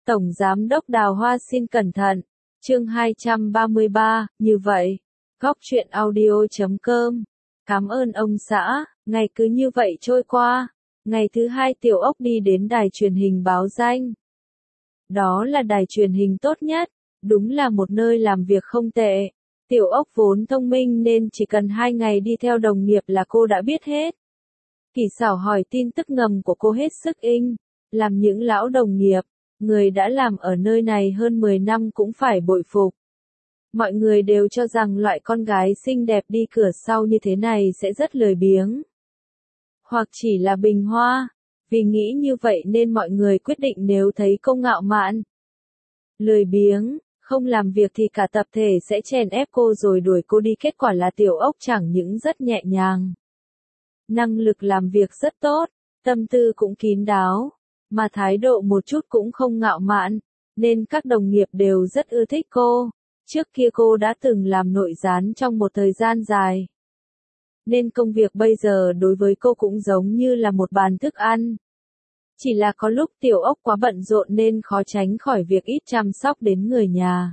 Tổng Giám đốc Đào Hoa xin cẩn thận. Chương 233, như vậy. Góc truyện audio.com. Cảm ơn ông xã, ngày cứ như vậy trôi qua. Ngày thứ hai Tiểu Ốc đi đến đài truyền hình báo danh. Đó là đài truyền hình tốt nhất, đúng là một nơi làm việc không tệ. Tiểu Ốc vốn thông minh nên chỉ cần 2 ngày đi theo đồng nghiệp là cô đã biết hết. Kỳ xảo hỏi tin tức ngầm của cô hết sức làm những lão đồng nghiệp, người đã làm ở nơi này hơn 10 năm cũng phải bội phục. Mọi người đều cho rằng loại con gái xinh đẹp đi cửa sau như thế này sẽ rất lười biếng. Hoặc chỉ là bình hoa. Vì nghĩ như vậy nên mọi người quyết định nếu thấy cô ngạo mạn, lười biếng, không làm việc thì cả tập thể sẽ chèn ép cô rồi đuổi cô đi. Kết quả là Tiểu Ốc chẳng những rất nhẹ nhàng, năng lực làm việc rất tốt, tâm tư cũng kín đáo, mà thái độ một chút cũng không ngạo mạn, nên các đồng nghiệp đều rất ưa thích cô. Trước kia cô đã từng làm nội gián trong một thời gian dài, nên công việc bây giờ đối với cô cũng giống như là một bàn thức ăn. Chỉ là có lúc Tiểu Ốc quá bận rộn nên khó tránh khỏi việc ít chăm sóc đến người nhà.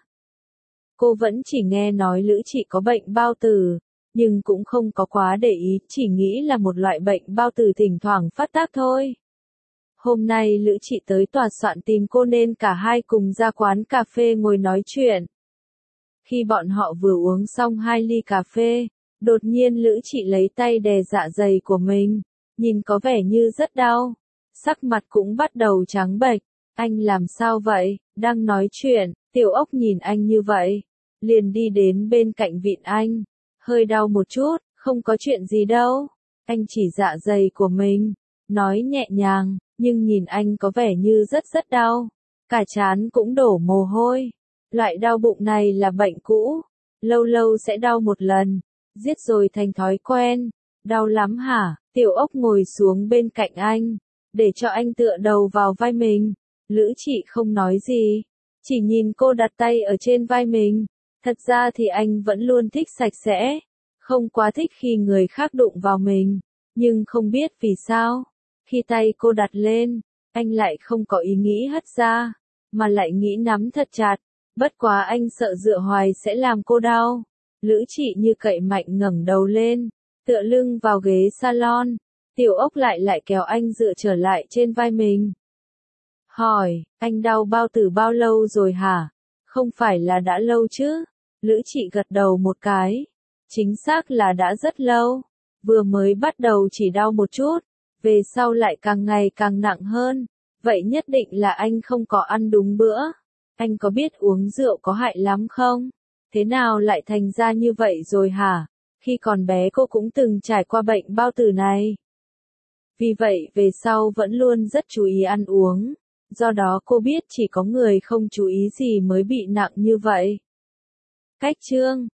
Cô vẫn chỉ nghe nói Lữ Trị có bệnh bao tử, nhưng cũng không có quá để ý, chỉ nghĩ là một loại bệnh bao tử thỉnh thoảng phát tác thôi. Hôm nay Lữ Trị tới tòa soạn tìm cô nên cả hai cùng ra quán cà phê ngồi nói chuyện. Khi bọn họ vừa uống xong 2 ly cà phê, đột nhiên Lữ Trị lấy tay đè dạ dày của mình, nhìn có vẻ như rất đau. Sắc mặt cũng bắt đầu trắng bệch. Anh làm sao vậy? Đang nói chuyện, Tiểu Ốc nhìn anh như vậy, liền đi đến bên cạnh vịn anh. Hơi đau một chút, không có chuyện gì đâu. Anh chỉ dạ dày của mình, nói nhẹ nhàng, nhưng nhìn anh có vẻ như rất đau. Cả trán cũng đổ mồ hôi. Loại đau bụng này là bệnh cũ, lâu lâu sẽ đau một lần, giết rồi thành thói quen. Đau lắm hả? Tiểu Ốc ngồi xuống bên cạnh anh, để cho anh tựa đầu vào vai mình. Lữ Trị không nói gì, chỉ nhìn cô đặt tay ở trên vai mình. Thật ra thì anh vẫn luôn thích sạch sẽ, không quá thích khi người khác đụng vào mình, nhưng không biết vì sao, khi tay cô đặt lên, anh lại không có ý nghĩ hất ra, mà lại nghĩ nắm thật chặt. Bất quá anh sợ dựa hoài sẽ làm cô đau. Lữ Trị như cậy mạnh ngẩng đầu lên, tựa lưng vào ghế salon. Tiểu Ốc lại kéo anh dựa trở lại trên vai mình. Hỏi, anh đau bao tử bao lâu rồi hả? Không phải là đã lâu chứ? Lữ Trị gật đầu một cái. Chính xác là đã rất lâu. Vừa mới bắt đầu chỉ đau một chút, về sau lại càng ngày càng nặng hơn. Vậy nhất định là anh không có ăn đúng bữa. Anh có biết uống rượu có hại lắm không? Thế nào lại thành ra như vậy rồi hả? Khi còn bé cô cũng từng trải qua bệnh bao tử này. Vì vậy về sau vẫn luôn rất chú ý ăn uống. Do đó cô biết chỉ có người không chú ý gì mới bị nặng như vậy. Cách chương